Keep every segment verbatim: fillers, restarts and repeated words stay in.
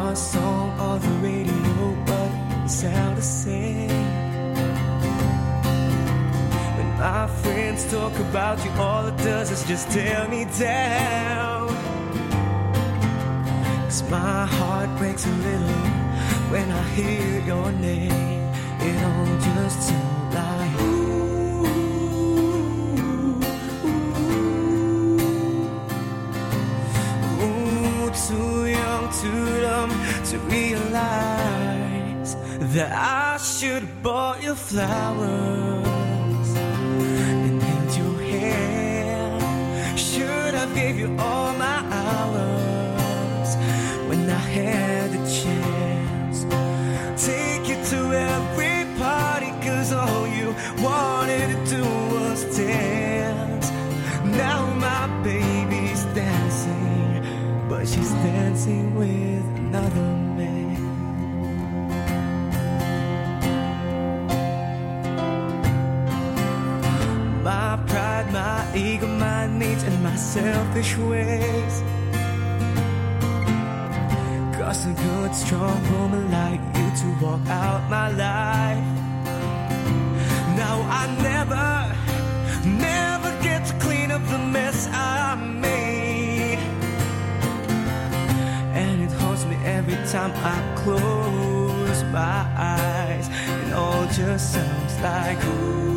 our song on the radio, but it sounds the same. When my friends talk about you, all it does is just tear me down. 'Cause my heart breaks a little when I hear your name. It all just sounds like ooh, ooh, ooh. Too young, too dumb to realize that I should have bought you flowers and held your hand. Should have gave you all my hours when I had the chance. Take you to every party, 'cause all you wanted to do was dance. Now my baby's dancing, but she's dancing with another man. My pride, my ego, my needs, and my selfish ways cost a good, strong woman like you to walk out my life. Now I never, never get to clean up the mess I made. And it haunts me every time I close my eyes. It all just sounds like ooh.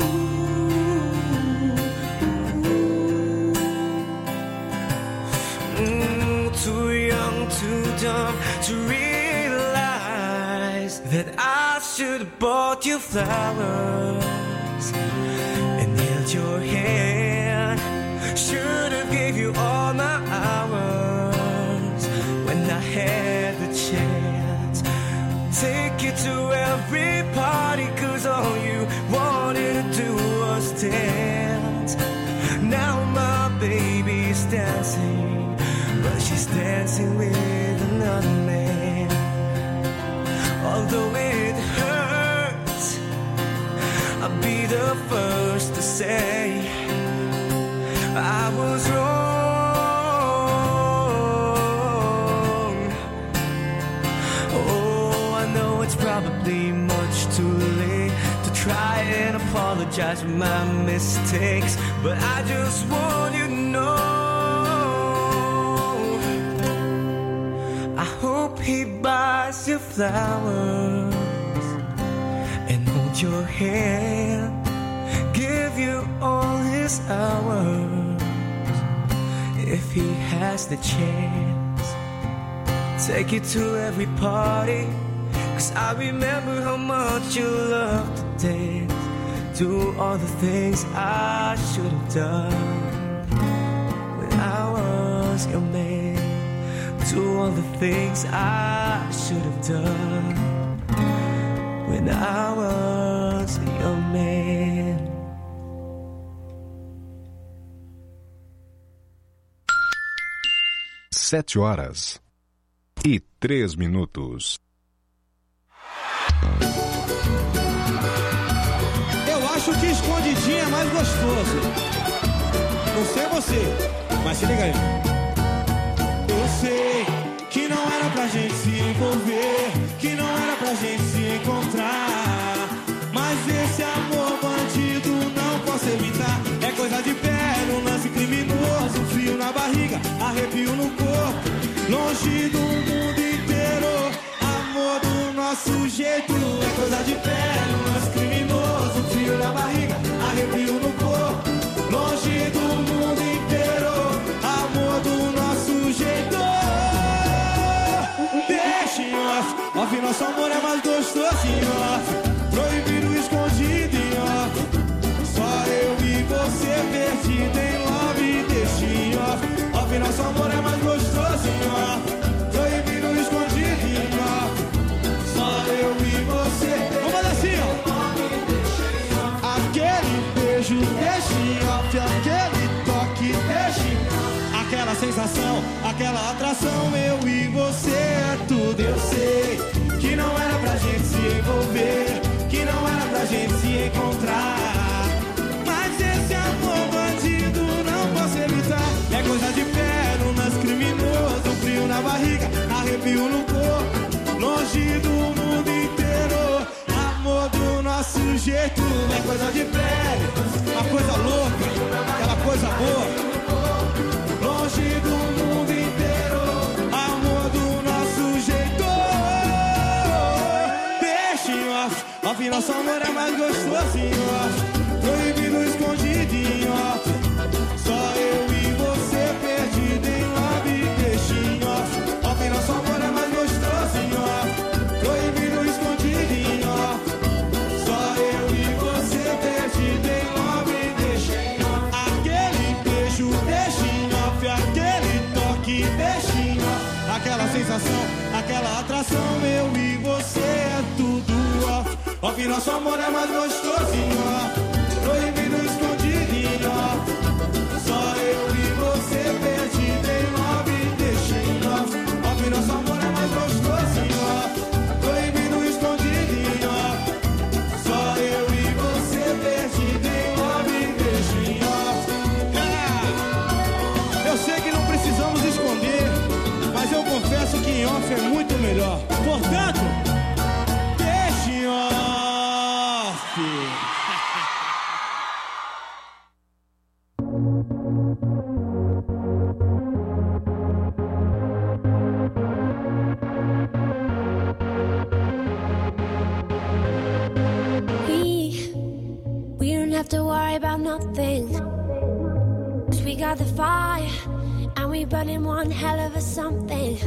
Too young, too dumb to realize that I should have bought you flowers and held your hand. Should have gave you all my hours when I had the chance. Take you to every party, 'cause all you wanted to do was dance. Now my baby's dancing, but she's dancing with another man. Although it hurts, I'll be the first to say I was wrong. Oh, I know it's probably much too late to try and apologize for my mistakes, but I just want you to know I hope he buys you flowers and hold your hand, give you all his hours if he has the chance. Take you to every party, 'cause I remember how much you love to dance. Do all the things I should have done when I was your man. Do all the things I should have done when I was your man. Sete horas e três minutos. Eu acho que escondidinho é mais gostoso. Não sei você, mas se liga aí. Eu sei que não era pra gente se envolver, que não era pra gente se encontrar, mas esse amor bandido não posso evitar. É coisa de pé, um lance criminoso, frio na barriga, arrepio no corpo, longe do mundo inteiro. Amor do nosso jeito, é coisa de pé, um lance criminoso, frio na barriga, arrepio no corpo, longe do mundo inteiro. Amor do nosso jeito. Deixa em off, off, nosso amor é mais gostoso em off. Proibido, escondido em off. Só eu e você perdido em love. Deixa em off, off, nosso amor é mais gostoso em off. Proibido, escondido em off. Só eu e você. Vamos assim, ó. Aquele beijo, deixa em off. Aquele toque, deixa em off. Aquela sensação, aquela atração, eu e você é tudo. Eu sei que não era pra gente se envolver, que não era pra gente se encontrar, mas esse amor bandido não posso evitar. É coisa de pé, um lance criminoso, frio na barriga, arrepio arrepio no corpo, longe do mundo inteiro. Amor do nosso jeito, é coisa de pele, uma coisa louca, aquela coisa boa. Longe do mundo inteiro, amor do nosso jeito. Deixem off, off, nosso amor é mais gostosinho, off. Proibido, escondidinho, off. Só eu e você perdido em love. Deixem off, off, nosso amor é mais gostosinho, off. Proibido, escondidinho, off. Só eu e você perdido em love. Deixem off. Aquele beijo, deixem off. Aquele toque, deixem off. Aquela sensação, aquela atração, eu e você é tudo off. Off, nosso amor é mais gostosinho, off. Proibido, escondidinho, off. Só eu e você perdido em love. Deixem off. Off, nosso amor é mais gostosinho, off. Proibido, escondidinho, off. Só eu e você perdido em love. Deixem off. É. Eu sei que não precisamos esconder, mas eu confesso que em off é muito melhor. Portanto, deixem off. We, we don't have to worry about nothing. 'Cause we got the fire, and we burning one hell of a something.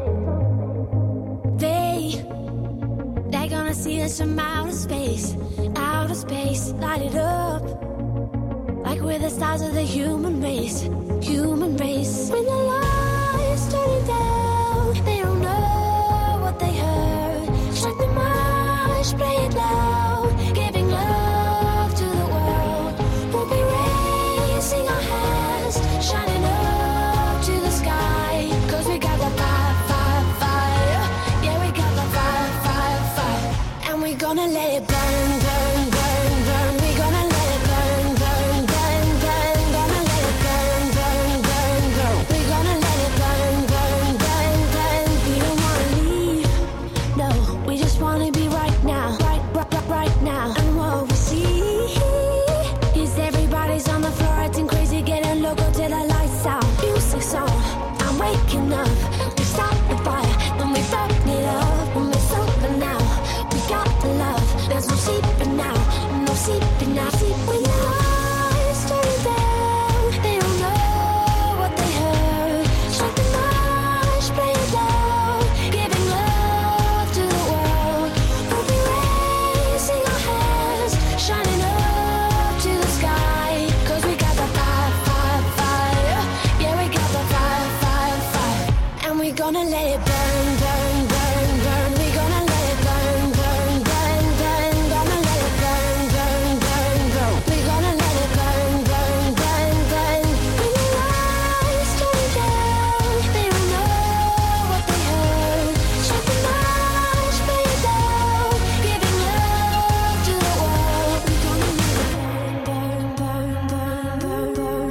They, they're gonna see us from outer space, outer space, light it up. Like we're the stars of the human race, human race. When the lights turning down, they don't know what they heard. Strike the march, play it loud, giving love to the world. We'll be raising our hands, shining up to the sky. 'Cause we got the fire, fire, fire. Yeah, we got the fire, fire, fire. And we're gonna let it burn, burn, burn, burn. We're gonna let it burn, burn, burn, burn. Gonna let it burn, burn, burn, burn. We're gonna let it burn, burn, burn, burn. We don't wanna leave, no. We just wanna be right now, right, right, right, right now. And what we see is everybody's on the floor acting crazy, getting loco till the lights out. Music's on, I'm waking up. We start the fire, then we burn it up. When we're sober now, we got the love. There's no sleeping now, no sleeping now. Sleep when the lights turn down, they don't know what they heard. Strike the march, play it loud, giving love to the world. We'll be raising our hands, shining up to the sky. 'Cause we got the fire, fire, fire. Yeah, we got the fire, fire, fire. And we're gonna let it burn, burn, burn, burn. We're gonna let it burn, burn, burn, burn. Gonna let it burn, burn, burn, burn. We're gonna let it burn, burn, burn, burn. When the lights turn down, they don't know what they heard. Strike the march, play it loud, giving love to the world. We're gonna let it burn, burn, burn, burn, burn,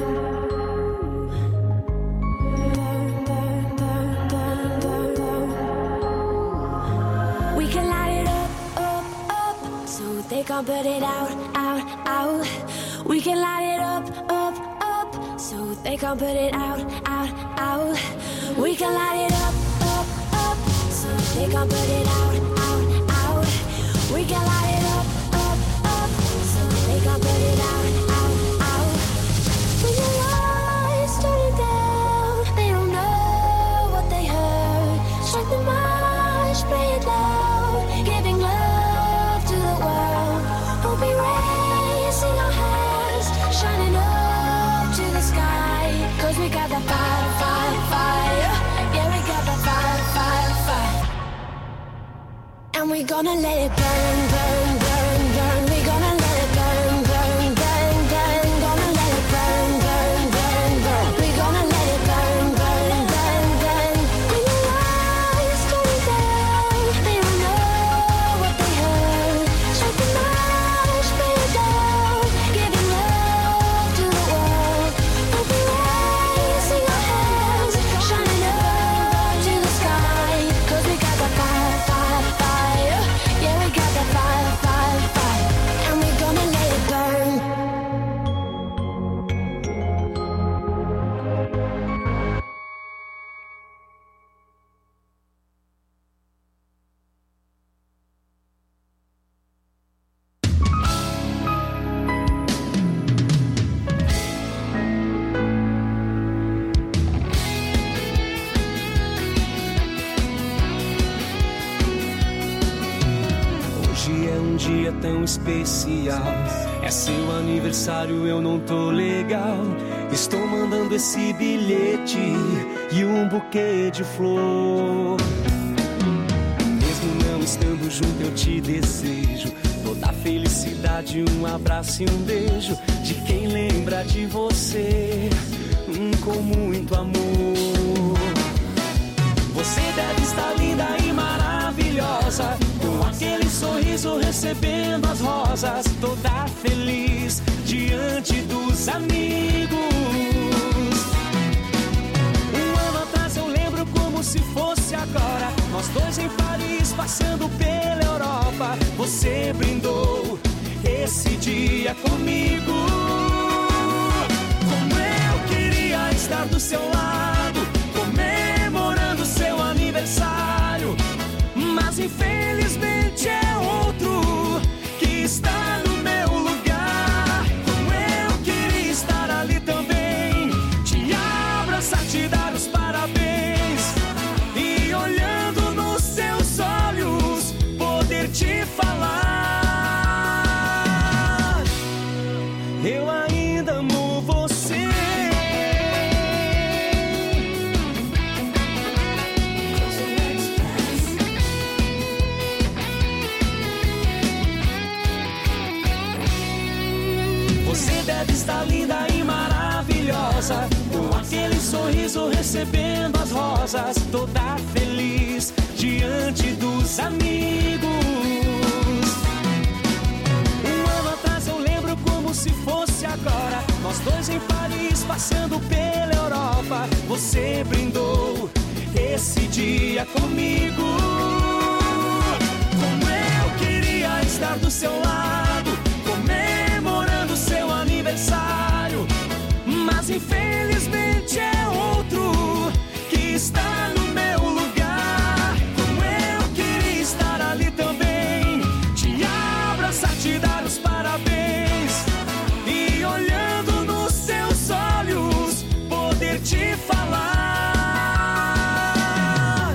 burn. We can light it up, up, up, so they can't put it out, out, out. We can light it up, up, up, so they can't put it out, out, out. We can light it up, up, up, so they can't put it out, out, out. We can light it up, up, up, so they can't put it out, out, out. When the lights turn down, they don't know what they heard. Strike the march, play it loud, giving love to the world. We'll be raising our hands, shining up to the sky. 'Cause we got the fire, fire, fire. Yeah, we got the fire, fire, fire. And we're gonna let it burn, burn, burn, burn. We're gonna let it burn, burn, burn, burn. Gonna let it burn, burn, burn, burn. We're gonna let it burn, burn, burn, burn. When the lights turn down, they don't know what they heard. Strike the march, play it loud, giving love to the world. We'll be raising our hands, shining up to the sky. Hoje é um dia tão especial. É seu aniversário, eu não tô legal. Estou mandando esse bilhete e um buquê de flor. Mesmo não estando junto, eu te desejo toda a felicidade, um abraço e um beijo de quem lembra de você, hum, com muito amor. Você deve estar linda e maravilhosa, com aquele sorriso recebendo as rosas, toda feliz diante dos amigos. Um ano atrás eu lembro como se fosse agora, nós dois em Paris passando pela Europa. Você brindou esse dia comigo. Como eu queria estar do seu lado, comemorando seu aniversário, mas infelizmente é outro que está no meu lugar. Como eu queria estar ali também, te abraçar, te dar os parabéns e olhando nos seus olhos poder te falar: eu ainda amo você. Você deve estar linda e maravilhosa, com aquele sorriso recebendo as rosas, toda feliz diante dos amigos. Um ano atrás eu lembro como se fosse agora, nós dois em Paris passando pela Europa. Você brindou esse dia comigo. Como eu queria estar do seu lado, comemorando seu aniversário, mas infelizmente é outro que está no meu lugar. Como eu queria estar ali também, te abraçar, te dar os parabéns e olhando nos seus olhos poder te falar: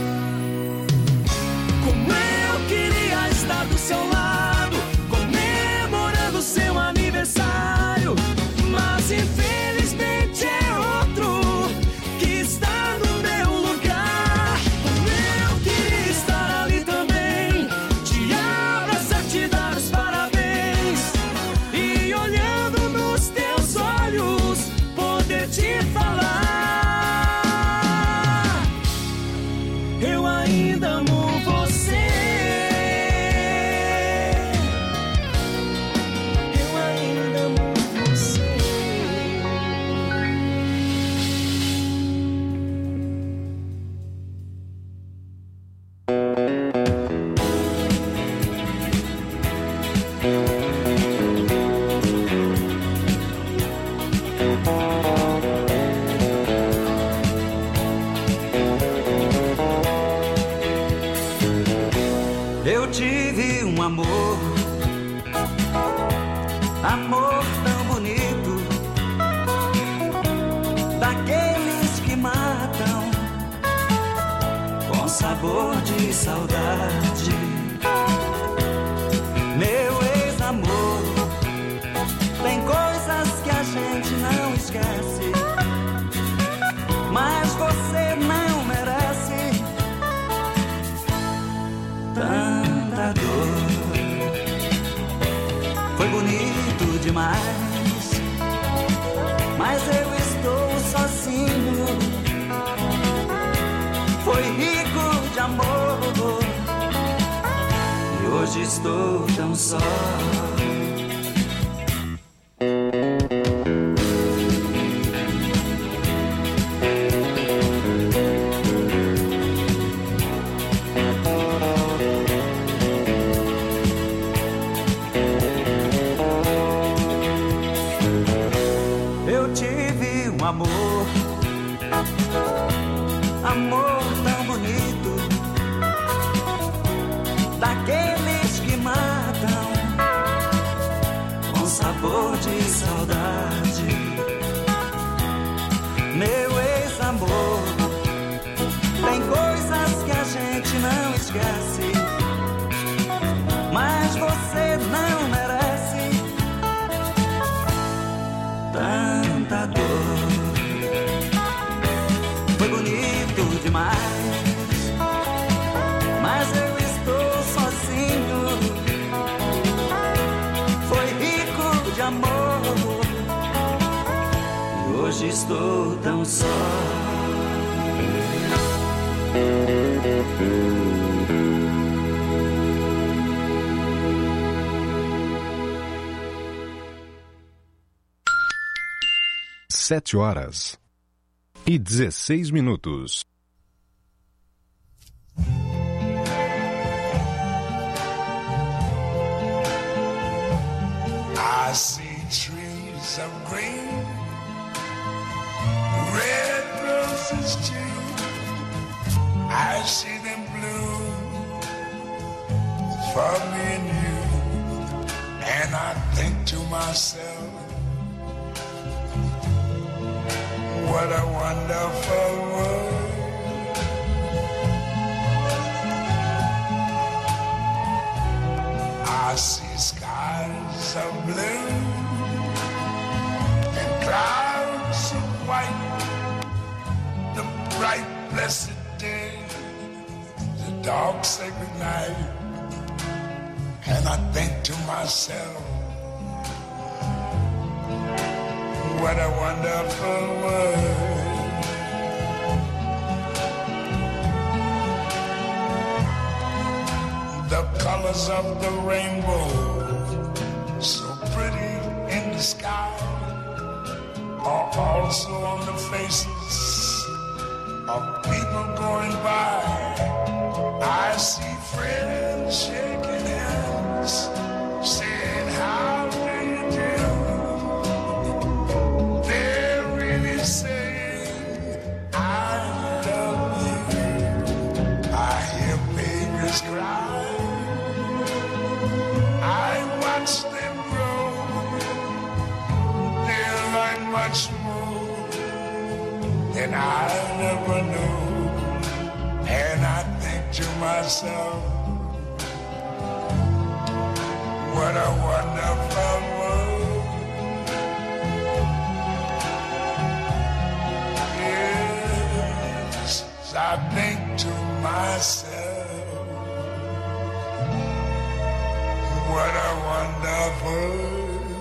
como eu queria estar do seu lado, comemorando seu aniversário, mas infelizmente é outro que está no meu lugar. Como eu queria estar ali também, te abraçar, te dar os parabéns e olhando nos teus olhos poder te falar: eu ainda amo você. Eu ainda amo você. Eu tive um amor, amor tão bonito, daqueles que matam com sabor de saudade. Meu ex-amor, tem coisas que a gente não esquece, mas você não merece tanta dor. Foi bonito demais, mas eu estou sozinho. Foi rico de amor e hoje estou tão só. Eu tive um amor, amor tão bonito, daqueles que matam com sabor de saudade. Meu ex-amor, tem coisas que a gente não esquece, mas estou tão só. Sete horas e dezesseis minutos. I see trees of green, red roses too. I see them bloom for me and you. And I think to myself, what a wonderful world. I see skies of blue and clouds of white, the bright blessed day, the dark sacred night. And I think to myself, what a wonderful world. The colors of the rainbow, so pretty in the sky, are also on the faces of people going by. I see friends shaking hands, saying how do you do. They're really saying I love you. I hear babies cry, I watch them grow. They'll learn much more than I never knew. And I think to myself, what a wonderful world. Yes, I think to myself, what a wonderful world.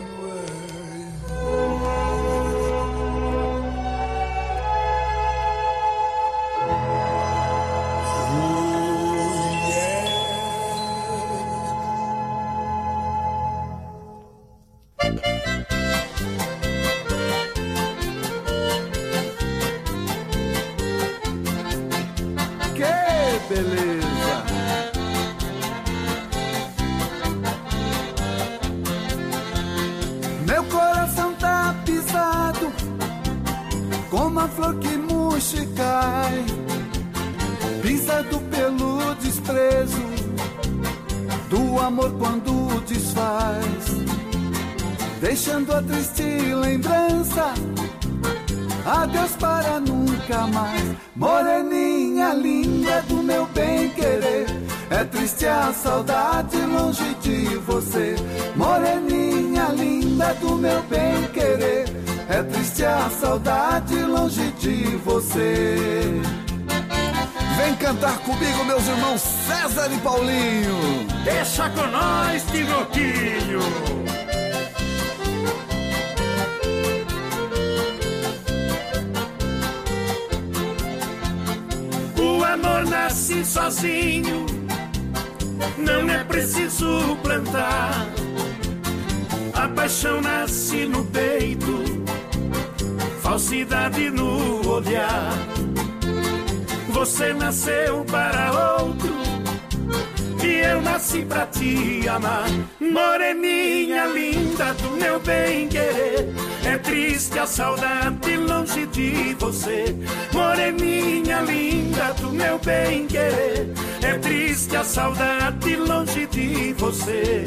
Flor que murcha e cai, pisado pelo desprezo do amor quando desfaz, deixando a triste lembrança, adeus para nunca mais. Moreninha linda do meu bem-querer, é triste a saudade longe de você. Moreninha linda do meu bem-querer, é triste a saudade longe de você. Vem cantar comigo, meus irmãos César e Paulinho. Deixa com nós, Tinoquinho. O amor nasce sozinho, não é preciso plantar. A paixão nasce no peito, falsidade no olhar. Você nasceu para outro e eu nasci pra te amar. Moreninha linda do meu bem-querer, é triste a saudade longe de você. Moreninha linda do meu bem-querer, é triste a saudade longe de você.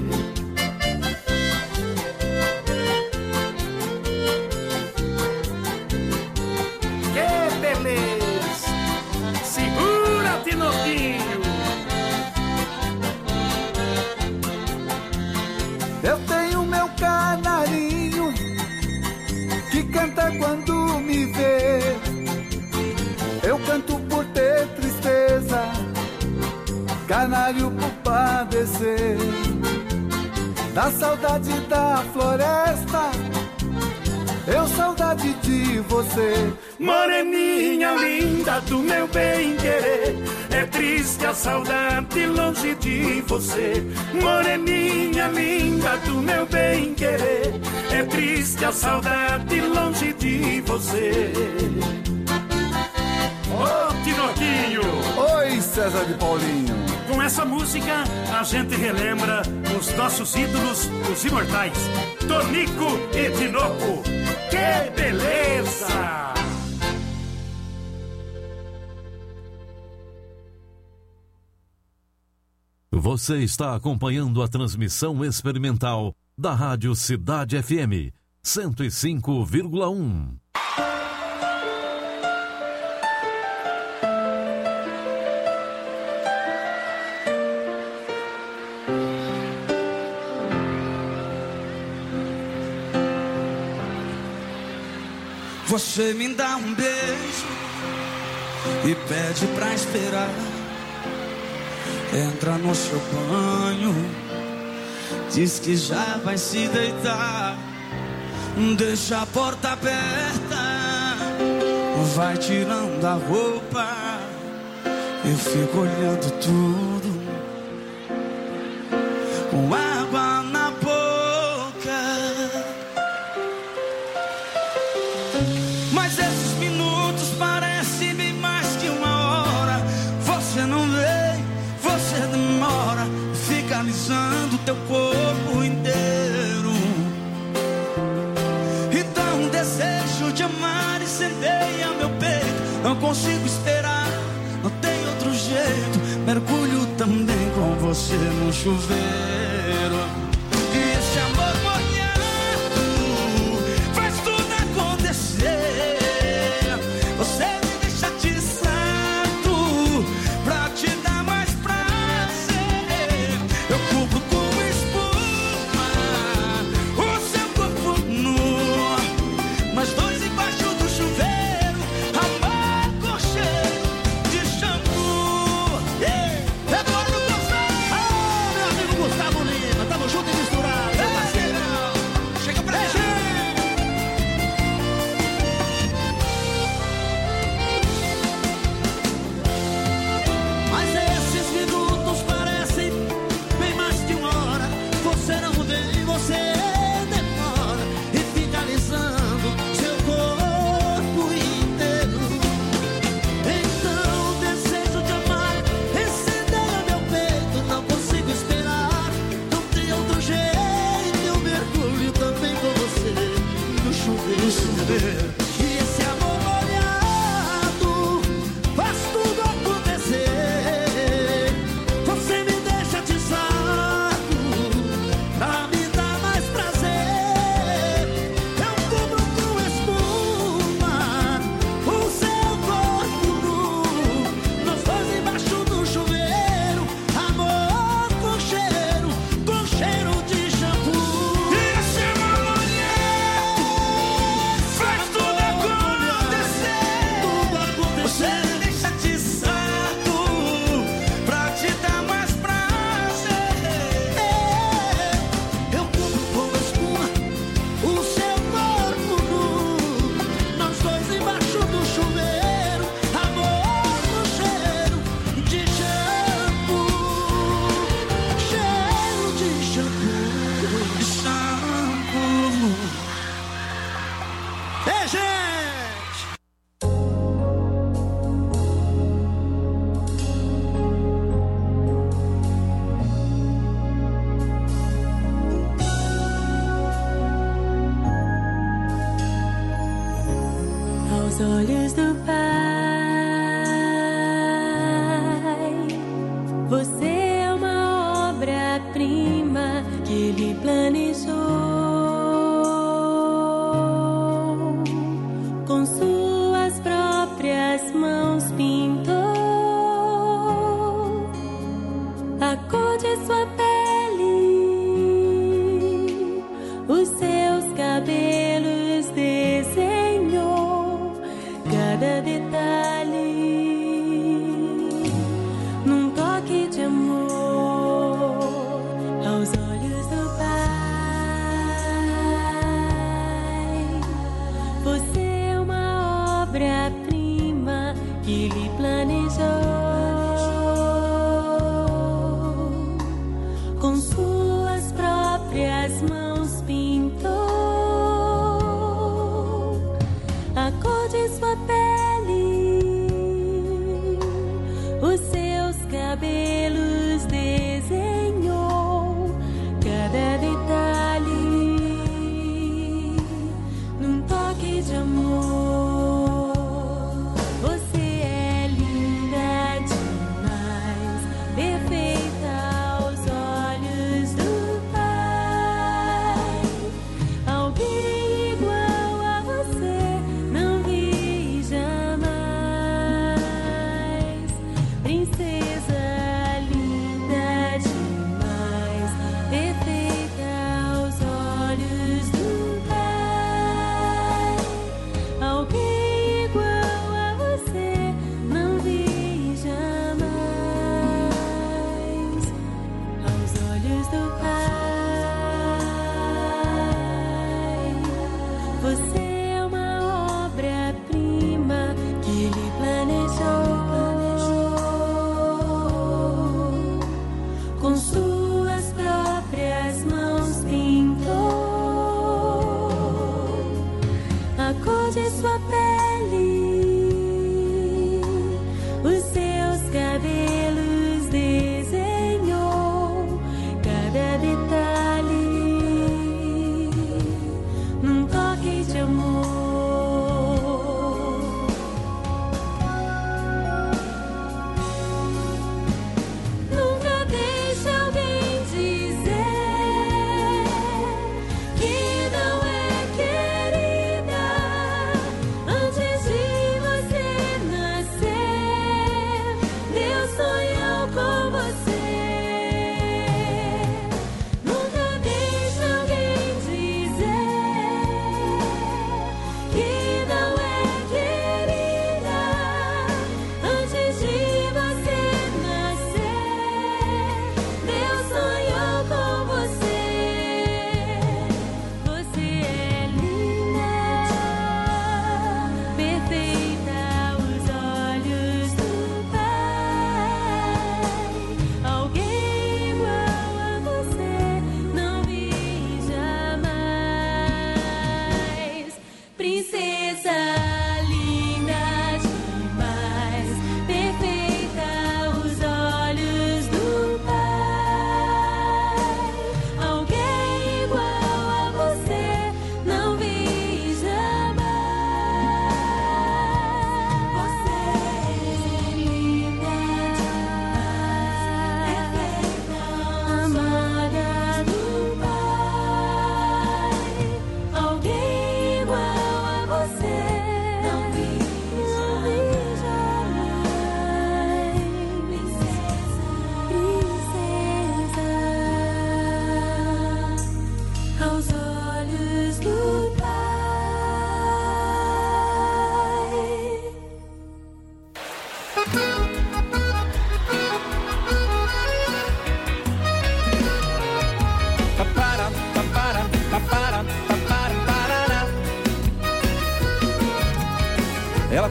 Eu tenho meu canarinho que canta quando me vê. Eu canto por ter tristeza, canário por padecer da saudade da floresta, eu saudade de você. Moreninha linda do meu bem-querer, é triste a saudade longe de você. Moreninha linda do meu bem-querer, é triste a saudade longe de você. Ô, Tinoquinho! Oi, César de Paulinho! Com essa música, a gente relembra os nossos ídolos, os imortais, Tonico e Tinoco. Que beleza! Você está acompanhando a transmissão experimental da Rádio Cidade F M, cento e cinco vírgula um. Você me dá um beijo e pede pra esperar. Entra no seu banho, diz que já vai se deitar. Deixa a porta aberta, vai tirando a roupa. Eu fico olhando tudo com água na boca. Mas esses minutos parecem-me mais que uma hora. Você não vem, você demora, fica alisando teu corpo inteiro. Então o desejo de amar incendeia meu peito. Não consigo esperar, não tem outro jeito. Mergulho também com você no chuveiro. E esse amor molhado faz tudo acontecer. Você me deixa atiçado pra te dar mais prazer. Eu cubro com espuma o seu corpo nu, nós dois embaixo do chuveiro, amar com cheiro de shampoo. É Eduardo Gustavo, ah, meu amigo Gustavo Lima, tamo junto.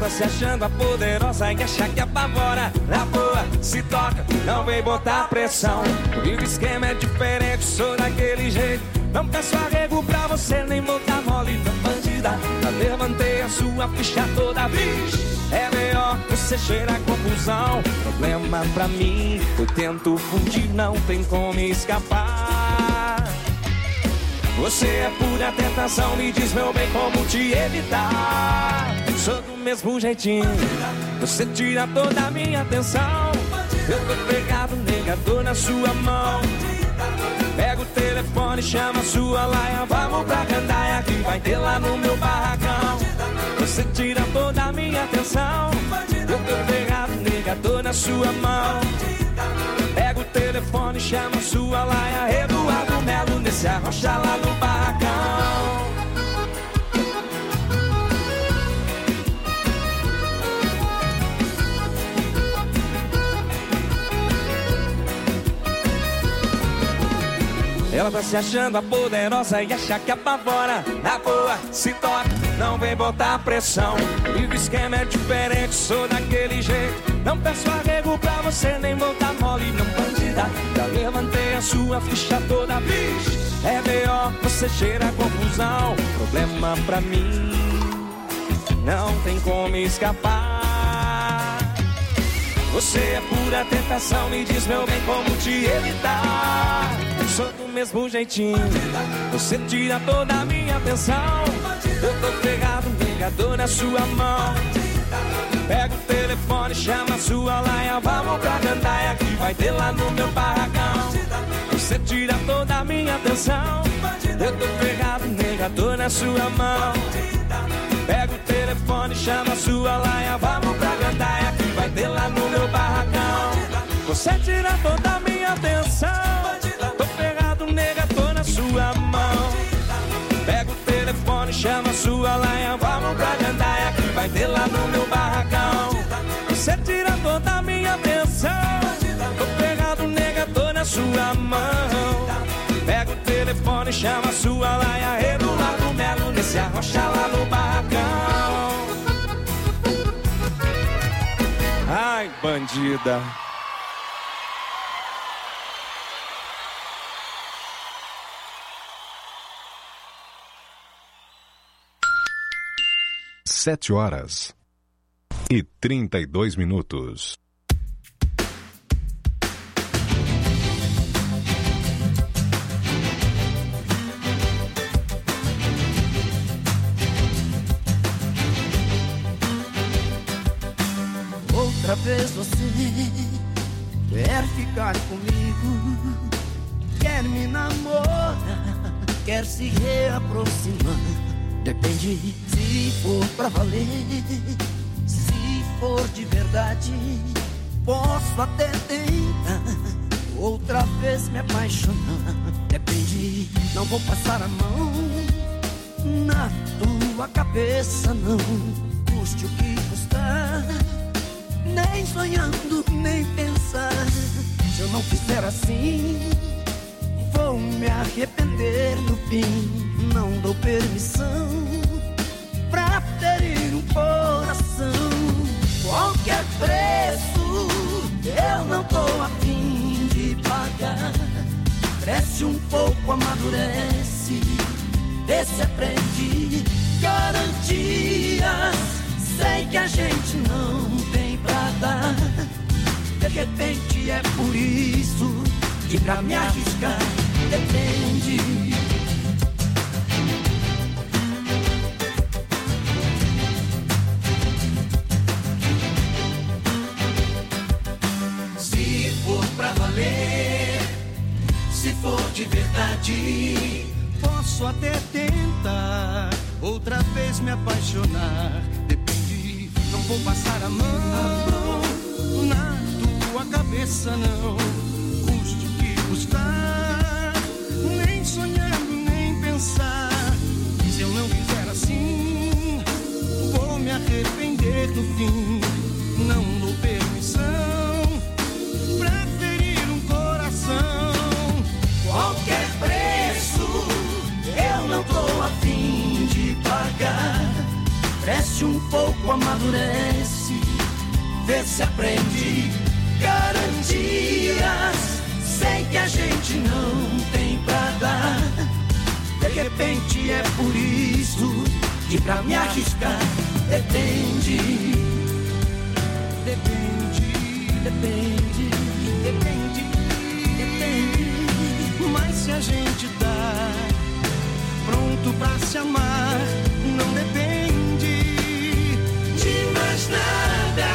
tá se achando a poderosa e acha que apavora. Na boa, se toca, não vem botar pressão. E o esquema é diferente, sou daquele jeito. Não peço arrego pra você, nem botar mole pra bandida. Já levantei a sua ficha toda vez. É melhor você cheirar confusão. Problema pra mim, eu tento fugir, não tem como escapar. Você é pura tentação, me diz meu bem como te evitar. Sou do mesmo jeitinho, você tira toda a minha atenção. Eu tô pegado, negador na sua mão. Pega o telefone, chama a sua laia. Vamos pra Gandaia que vai ter lá no meu barracão. Você tira toda a minha atenção. Eu tô pegado, negador na sua mão. Pega o telefone, chama a sua laia. Eduardo Melo nesse arrocha lá no barracão. Ela tá se achando a poderosa e acha que apavora. Na boa, se toca, não vem botar pressão. E o esquema é diferente, sou daquele jeito. Não peço arrego pra você, nem botar mole, não bandida. Já levantei a sua ficha toda vez. É melhor você cheirar confusão. Problema pra mim, não tem como escapar. Você é pura tentação, me diz meu bem como te evitar. Sou do mesmo jeitinho, você tira toda a minha atenção. Eu tô pegado, negador na sua mão. Pega o telefone, chama a sua laia. Vamos pra Gandaia que vai ter lá no meu barracão. Você tira toda a minha atenção. Eu tô pegado, negador na sua mão. Pega o telefone, chama a sua laia. Vamos pra Gandaia que vai ter lá no meu barracão. Você tira toda a minha atenção. Tô pegado, nega, tô na sua mão. Pega o telefone, chama a sua laia. Vamos pra Gandaia que vai ter lá no meu barracão. Você tira toda a minha atenção. Tô pegado, nega, tô na sua mão. Pega o telefone, chama a sua laia. Eduardo Melo nesse arrocha lá no barracão. Ai, bandida. Sete horas e trinta e dois minutos. Outra vez você quer ficar comigo, quer me namorar, quer se reaproximar. Depende se for pra valer, se for de verdade, posso até tentar outra vez me apaixonar. Depende, não vou passar a mão na tua cabeça, não. Custe o que custar, nem sonhando, nem pensar. Se eu não fizer assim, vou me arrepender no fim. Não dou permissão pra ferir um coração. Qualquer preço eu não tô a fim de pagar. Cresce um pouco, amadurece, vê se aprende. Garantias, sei que a gente não tem pra dar. De repente é por isso que pra me arriscar depende. Se for de verdade, posso até tentar outra vez me apaixonar. Depende, não vou passar a mão na tua cabeça, não. Custe o que custar, nem sonhando, nem pensar. Se eu não fizer assim, vou me arrepender no fim. Não dou permissão pra ferir um coração. Qualquer preço eu não tô a fim de pagar. Cresce um pouco, amadurece, vê se aprende. Garantias, sei que a gente não tem pra dar. De repente é por isso que pra me arriscar depende. Depende, depende, depende, depende. Mas se a gente tá pronto pra se amar, não depende de mais nada.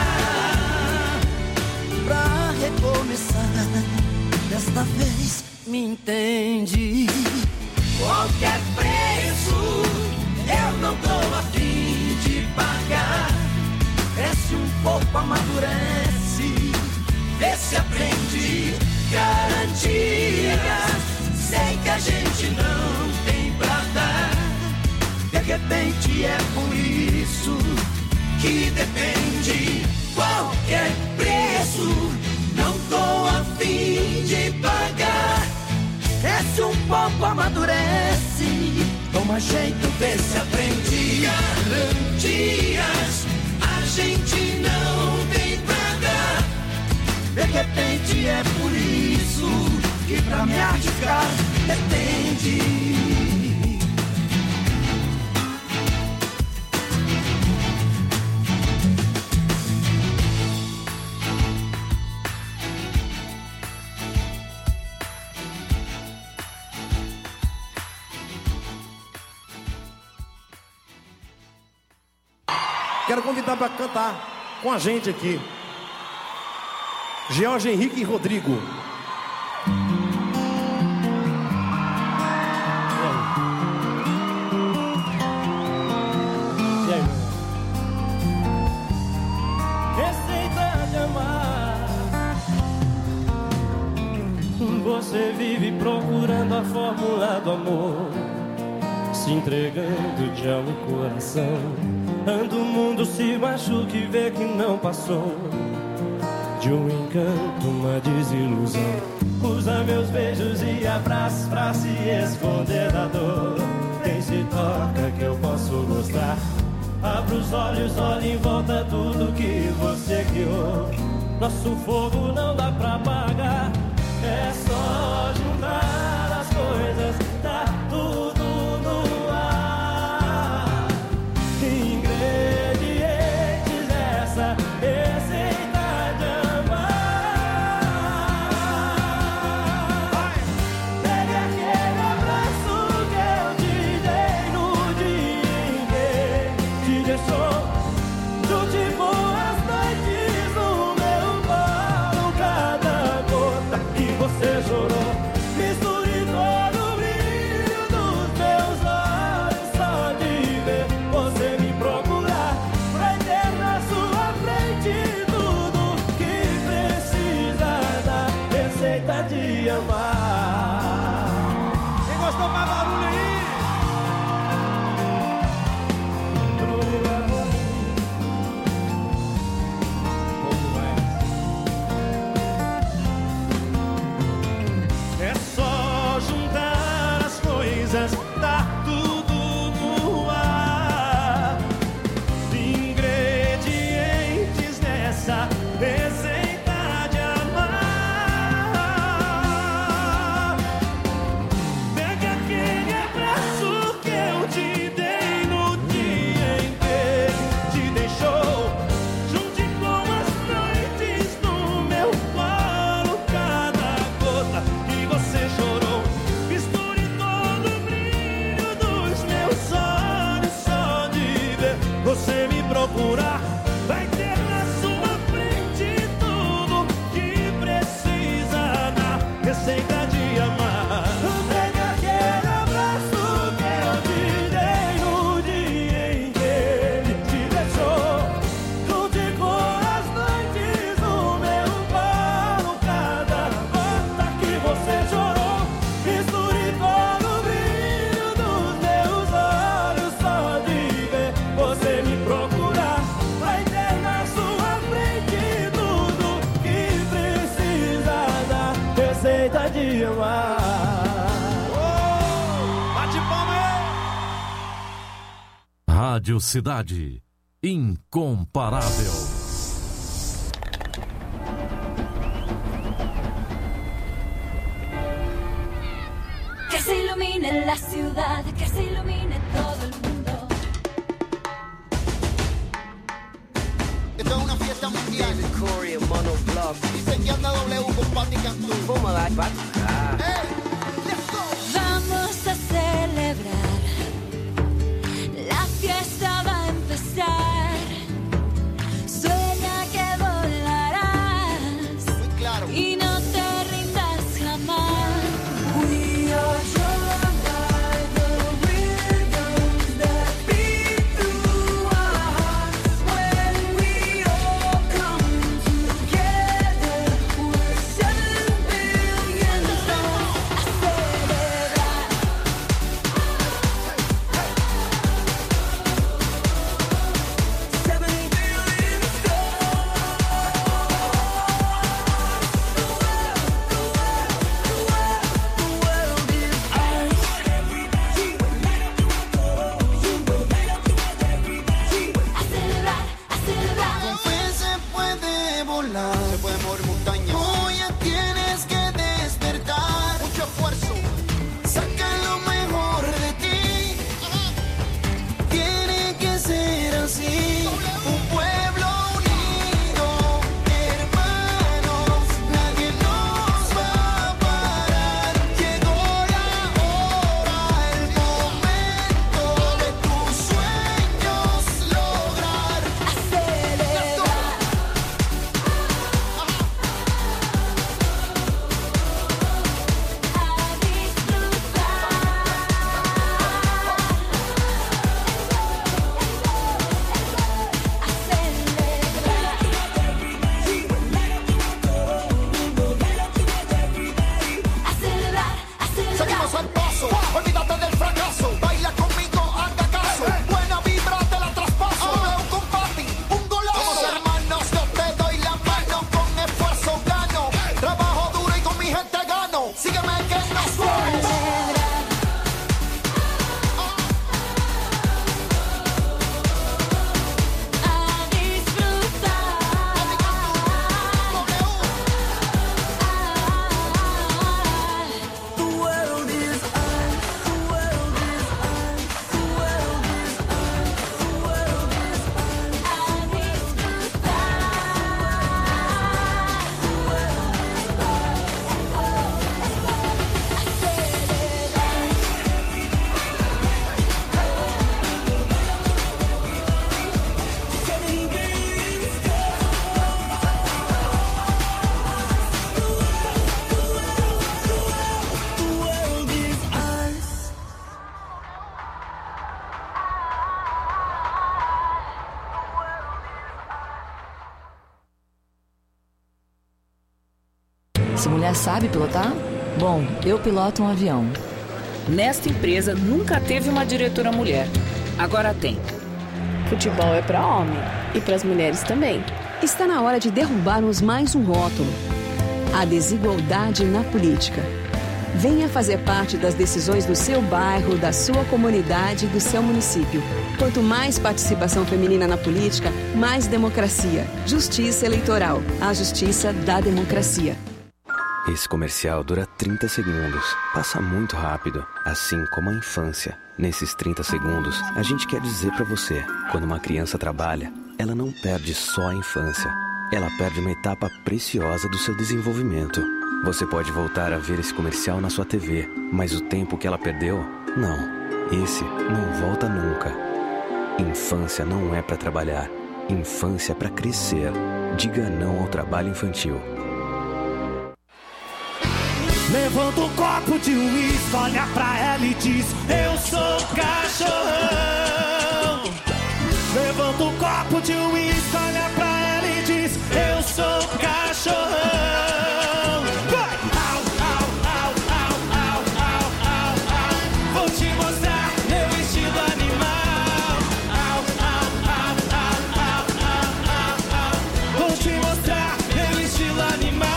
Pra recomeçar, desta vez me entende. Qualquer preço eu não tô a fim de pagar. Cresce um pouco, amadurece, vê se aprende. Garantias, sei que a gente não tem pra dar. De repente é por isso que depende. Qualquer preço não tô a fim de pagar. Cresce um pouco, amadurece, toma jeito, vê se aprende. Garantias, a gente não tem pra dar. De repente é por isso que pra me arriscar depende. Quero convidar para cantar com a gente aqui George Henrique e Rodrigo. E aí? Receita de amar. Você vive procurando a fórmula do amor, se entregando de alma e coração. Anda o mundo, se machuca e vê que não passou de um encanto, uma desilusão. Usa meus beijos e abraços pra se esconder da dor. Quem se toca que eu posso gostar. Abra os olhos, olha em volta tudo que você criou. Nosso fogo não dá pra apagar. É só juntar as coisas, tá tudo no ar. Ingredientes dessa receita de amar. Pegue aquele abraço que eu te dei no dia em que te deixou. Junte boas noites no meu colo, cada gota que você chorou. Misture todo o brilho dos meus olhos, só de ver você me procurar. Vai ter na sua frente tudo que precisa da receita de amar. Quem gostou, faz barulho aí. É só juntar as coisas, tá tudo no ar. Ingredientes dessa receita de amar. Pega aquele abraço que eu te dei no dia em que te deixou. Junte com as noites no meu colo, cada gota que você chorou. Misture todo o brilho dos meus olhos, só de ver você me procurar. Vai ter na sua frente tudo que precisa da receita de amar. Pega aquele abraço que eu te dei no dia em que ele te deixou. Junte com as noites no meu colo, cada gota que você chorou. Misture todo o brilho dos meus olhos, só de ver você me procurar. Vai ter na sua frente tudo que precisa da receita de amar. Bate palma aí. Rádio Cidade. incomparável. Que se ilumine la ciudad, que se ilumine todo el mundo. Esto es una fiesta mundial. Dicen que anda W con Patti Cantú. Vamos a celebrar, la fiesta va a empezar. Sueña que volarás. Muy claro. Y no te rindas jamás. We are drawn by the rhythms that beat through our hearts. When we all come together, we're seven billion stars. A celebrar. Seven billion Con fe se puede volar. Se puede mover montañas. Hoy ya tienes que despertar. Mucho esfuerzo. Saca lo mejor de ti. Tiene que ser así. Un pueblo unido, hermanos. Nadie nos va a parar. Llegó la hora, el momento de tus sueños lograr. Seguimos al paso, olvídate del fracaso. Baila conmigo, haga caso. Buena vibra te la traspaso. Veo un combate, un golazo. Somos hermanos, yo te doy la mano. Con esfuerzo gano. Trabajo duro y con mi gente gano. Sígueme que nos vamos. Essa mulher sabe pilotar? Bom, eu piloto um avião. Nesta empresa nunca teve uma diretora mulher. Agora tem. Futebol é para homem e para as mulheres também. Está na hora de derrubarmos mais um rótulo: a desigualdade na política. Venha fazer parte das decisões do seu bairro, da sua comunidade e do seu município. Quanto mais participação feminina na política, mais democracia. Justiça Eleitoral. A justiça da democracia. Esse comercial dura trinta segundos. Passa muito rápido, assim como a infância. Nesses trinta segundos, a gente quer dizer pra você: quando uma criança trabalha, ela não perde só a infância. Ela perde uma etapa preciosa do seu desenvolvimento. Você pode voltar a ver esse comercial na sua T V, mas o tempo que ela perdeu, não. Esse não volta nunca. Infância não é pra trabalhar. Infância é pra crescer. Diga não ao trabalho infantil. Levanta um copo de uísque, olha pra ela e diz: eu sou cachorrão. Levanta um copo de uísque, olha pra ela e diz: eu sou cachorrão. Vai! Au, au, au, au, au, au, au, au. Vou te mostrar meu estilo animal. Au, au, au, au, au, au, au, au. Vou te mostrar meu estilo animal.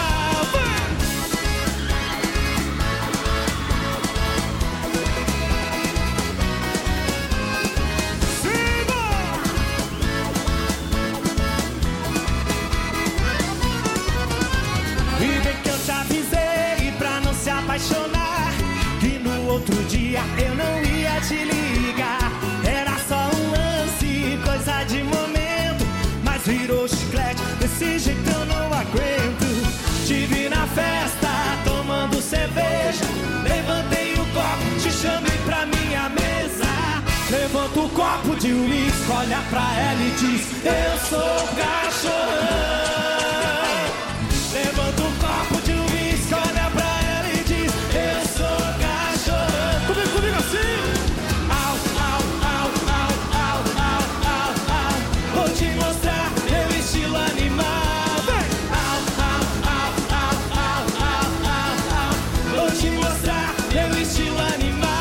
avisei pra não se apaixonar, que no outro dia eu não ia te ligar. Era só um lance, coisa de momento, mas virou chiclete, desse jeito eu não aguento. Te vi na festa, tomando cerveja, levantei o copo, te chamei pra minha mesa. Levanta o copo de uísque, olha pra ela e diz: eu sou cachorrão. Levanta o copo de uísque, olha pra ela e diz: eu sou cachorrão. Comigo, comigo assim. Au, au, au, au, au, au, au, au. Vou te mostrar meu estilo animal. Vem. Au, au, au, au, au, au, au, au. Vou te mostrar meu estilo animal.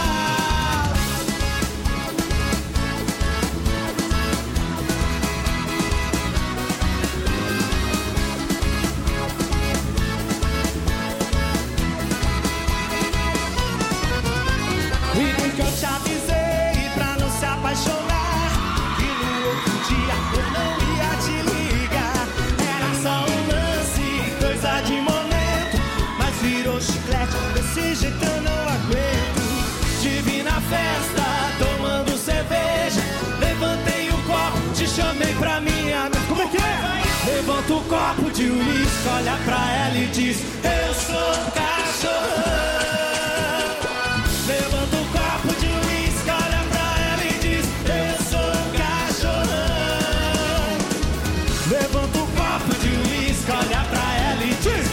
Eu te avisei pra não se apaixonar, que no outro dia eu não ia te ligar. Era só um lance, coisa de momento, mas virou chiclete, desse jeito eu não aguento. Te vi na festa, tomando cerveja, levantei o copo, te chamei pra minha mesa. Como é que é? Levanta o copo de uísque, olha pra ela e diz: eu sou cachorrão. Levanta o copo de uísque, olha pra ela e diz: eu sou cachorrão. Levanta o copo de uísque, olha pra ela e diz: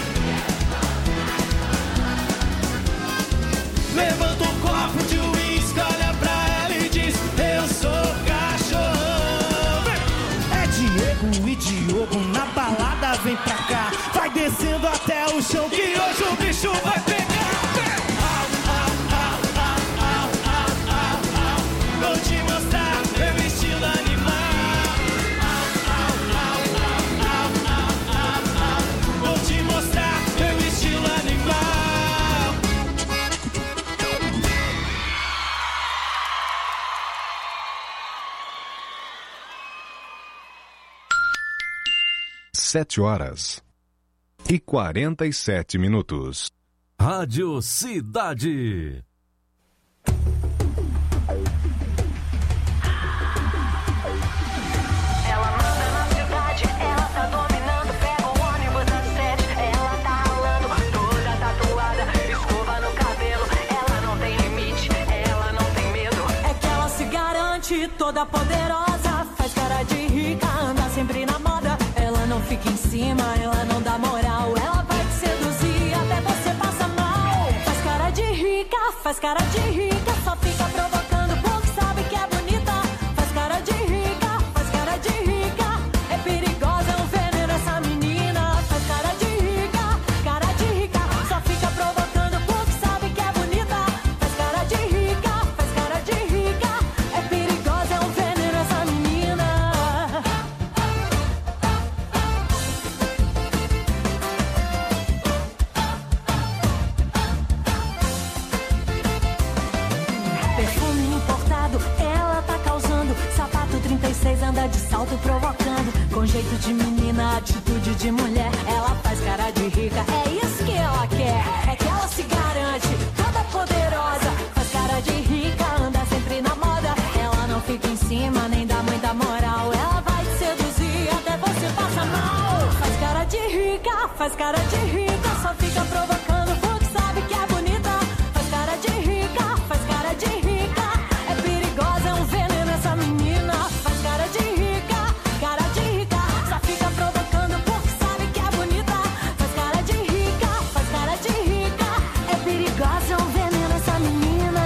levanta o copo de uísque, olha pra ela e diz: eu sou cachorrão. É Diego e Diogo na balada, vem pra cá. Vai descendo até o chão que hoje o bicho vai pegar. Vou te mostrar meu estilo animal. Vou te mostrar meu estilo animal. Sete horas e quarenta e sete minutos. Rádio Cidade. Toda poderosa, faz cara de rica, anda sempre na moda. Ela não fica em cima, ela não dá moral. Ela vai te seduzir até você passa mal. Faz cara de rica, faz cara de rica, só fica provocando porque sabe que é bonita. Faz cara de rica, faz cara de rica, é perigosa, é um veneno essa menina. Faz cara de rica, cara de rica, só fica provocando porque sabe que é bonita. Faz cara de rica, faz cara de rica, é perigosa, é um veneno essa menina. Perfume importado, ela tá causando. Sapato trinta e seis anda de salto provocando. Com jeito de menina, atitude de mulher. Ela faz cara de rica, é isso que ela quer. É que ela se garante, toda poderosa. Faz cara de rica, anda sempre na moda. Ela não fica em cima, nem dá muita moral. Ela vai te seduzir até você passa mal. Faz cara de rica, faz cara de rica, só fica provocando porque sabe que é bonita. Faz cara de rica, faz cara de rica, é perigosa, é um veneno essa menina. Faz cara de rica, cara de rica, só fica provocando porque sabe que é bonita. Faz cara de rica, faz cara de rica, é perigosa, é um veneno essa menina.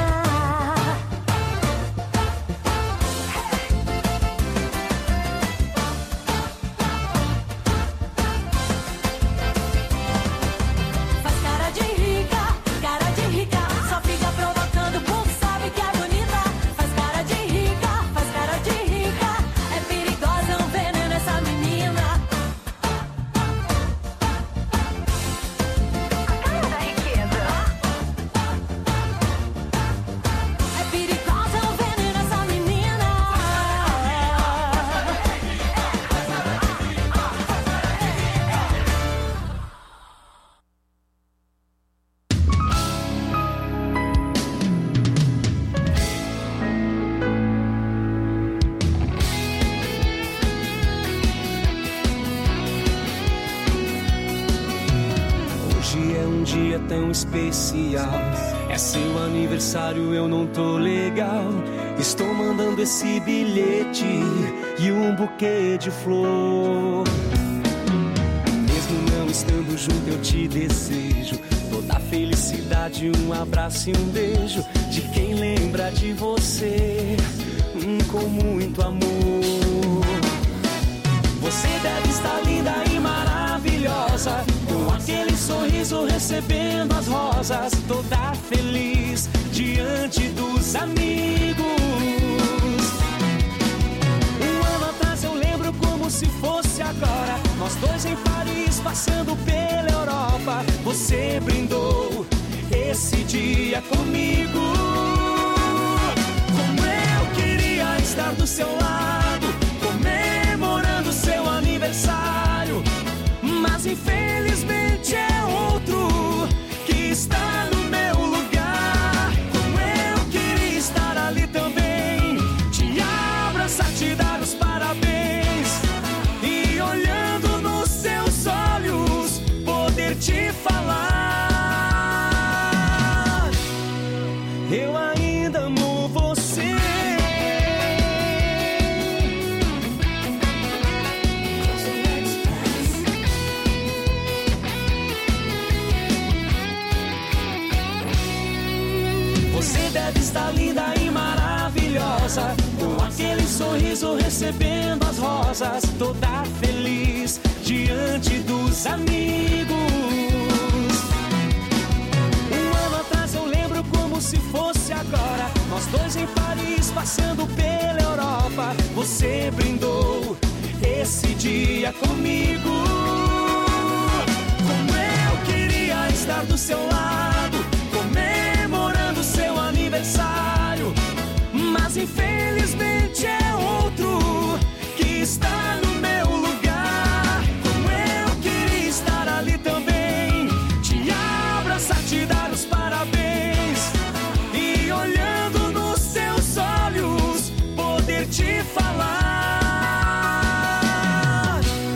Hoje é um dia tão especial. É seu aniversário, eu não tô legal. Estou mandando esse bilhete e um buquê de flor. Mesmo não estando junto, eu te desejo toda a felicidade, um abraço e um beijo de quem lembra de você, hum, com muito amor. Você deve estar linda e maravilhosa, com aquele sorriso recebendo as rosas, toda feliz diante dos amigos. Um ano atrás eu lembro como se fosse agora, nós dois em Paris passando pela Europa. Você brindou esse dia comigo. Como eu queria estar do seu lado, comemorando seu aniversário, mas infelizmente é outro que está no meu lugar. Como eu queria estar ali também, te abraçar, te dar os parabéns e olhando nos seus olhos poder te falar: eu ainda amo você. Você deve estar linda e maravilhosa, com aquele sorriso recebendo as rosas, toda feliz diante dos amigos. Um ano atrás eu lembro como se fosse agora, nós dois em Paris passando pela Europa. Você brindou esse dia comigo. Como eu queria estar do seu lado, comemorando seu aniversário, mas infelizmente é outro que está no meu lugar. Como eu queria estar ali também, te abraçar, te dar os parabéns e olhando nos seus olhos poder te falar: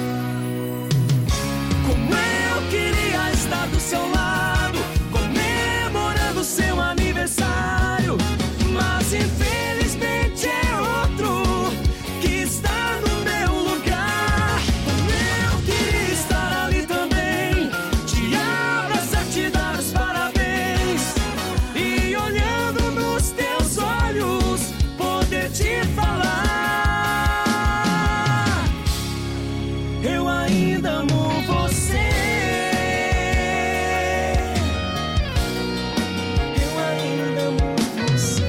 como eu queria estar do seu lado, comemorando seu aniversário, mas infelizmente é outro que está no meu lugar. Como eu queria estar ali também, te abraçar, te dar os parabéns e olhando nos teus olhos poder te falar: eu ainda amo você. Eu ainda amo você.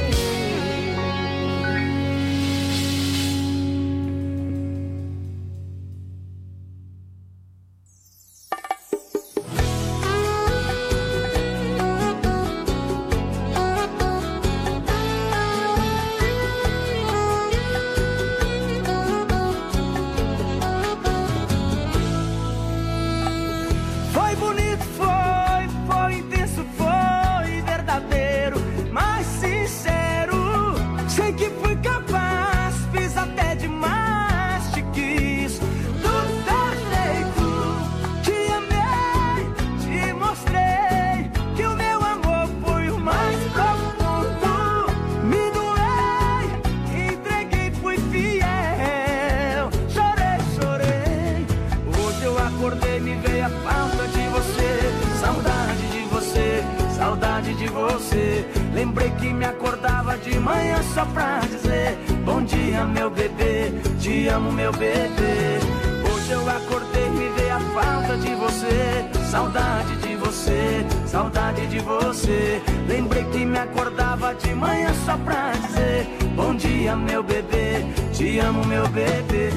Foi bonito, foi, foi intenso, foi verdadeiro, mas sincero. Sei que fui capaz, fiz até demais, te quis do perfeito. Te amei, te mostrei que o meu amor foi o mais profundo. Me doei, entreguei, fui fiel. Chorei, chorei. Hoje eu acordei, me veio a falta de você, saudade de você, saudade de você. Lembrei que me acordava de manhã só pra dizer: bom dia, meu bebê, te amo, meu bebê. Hoje eu acordei, me veio a falta de você, saudade de você, saudade de você. Lembrei que me acordava de manhã só pra dizer: bom dia, meu bebê, te amo, meu bebê.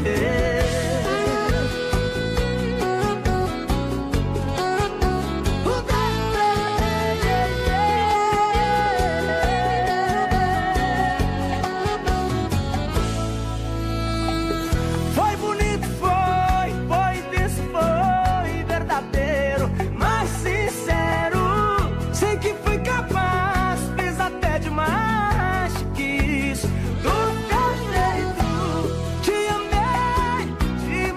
Foi bonito, foi, foi intenso, foi verdadeiro, mas sincero. Sei que fui capaz, fiz até demais, te quis do perfeito. Te amei, te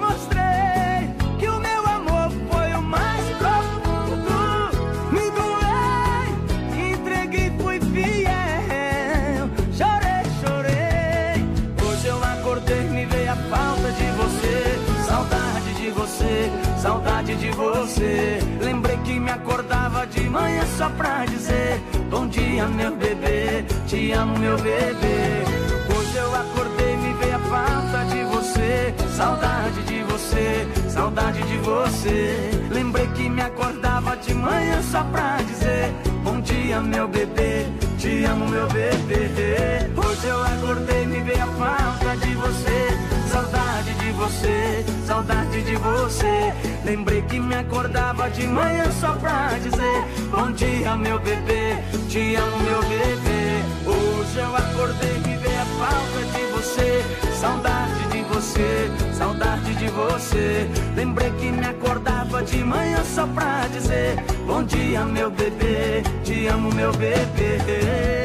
você. Lembrei que me acordava de manhã só pra dizer: bom dia, meu bebê, te amo, meu bebê. Hoje eu acordei, me veio a falta de você, saudade de você, saudade de você. Lembrei que me acordava de manhã só pra dizer: bom dia, meu bebê, te amo, meu bebê. Hoje eu acordei, me veio a falta de você, saudade de você, saudade de você. Lembrei que me acordava de manhã só pra dizer: bom dia, meu bebê, te amo, meu bebê. Hoje eu acordei, me veio a falta de você, saudade de você, saudade de você. Lembrei que me acordava de manhã só pra dizer: bom dia, meu bebê, te amo, meu bebê.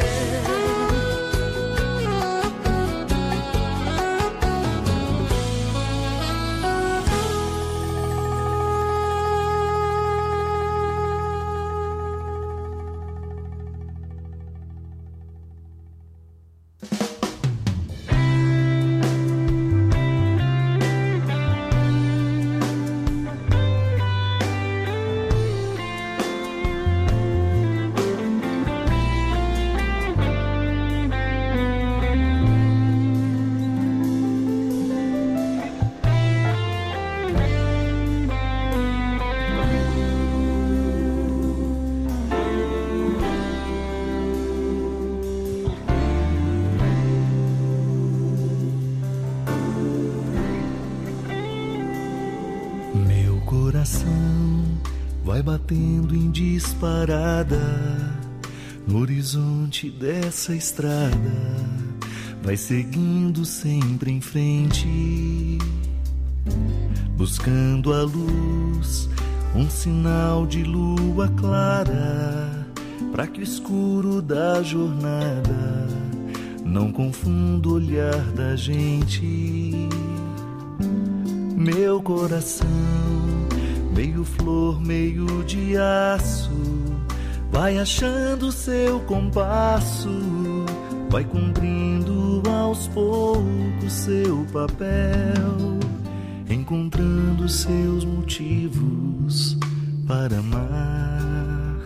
Vai batendo em disparada no horizonte dessa estrada, vai seguindo sempre em frente, buscando a luz, um sinal de lua clara, para que o escuro da jornada não confunda o olhar da gente. Meu coração, meio flor, meio de aço, vai achando seu compasso, vai cumprindo aos poucos seu papel, encontrando seus motivos para amar,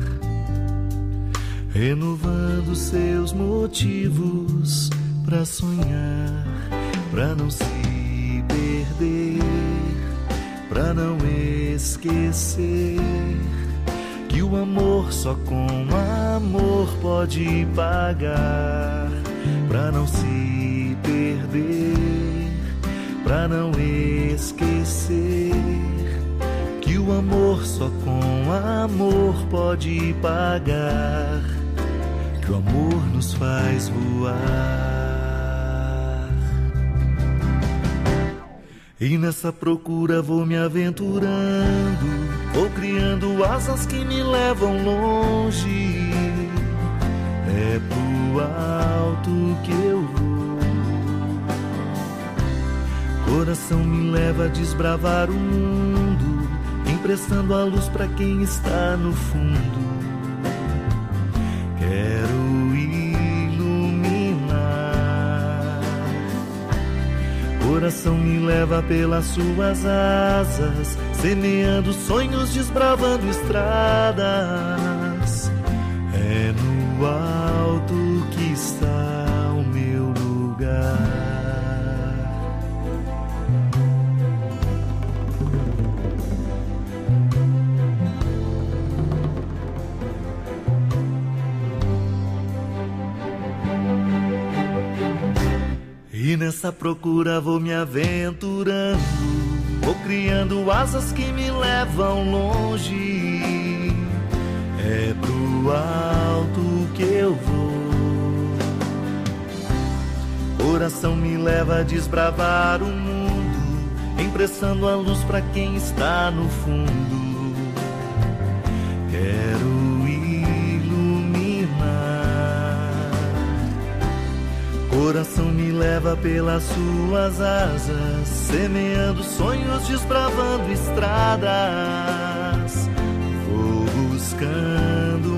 renovando seus motivos para sonhar, para não se perder, pra não esquecer que o amor só com amor pode pagar. Pra não se perder, pra não esquecer que o amor só com amor pode pagar. Que o amor nos faz voar. E nessa procura vou me aventurando, vou criando asas que me levam longe. É pro alto que eu vou. Coração me leva a desbravar o mundo, emprestando a luz pra quem está no fundo. Quero coração me leva pelas suas asas, semeando sonhos, desbravando estradas. É no alto que está o meu lugar. E nessa procura vou me aventurando, vou criando asas que me levam longe. É pro alto que eu vou. Coração me leva a desbravar o mundo, emprestando a luz pra quem está no fundo. Quero coração me leva pelas suas asas, semeando sonhos, desbravando estradas. Vou buscando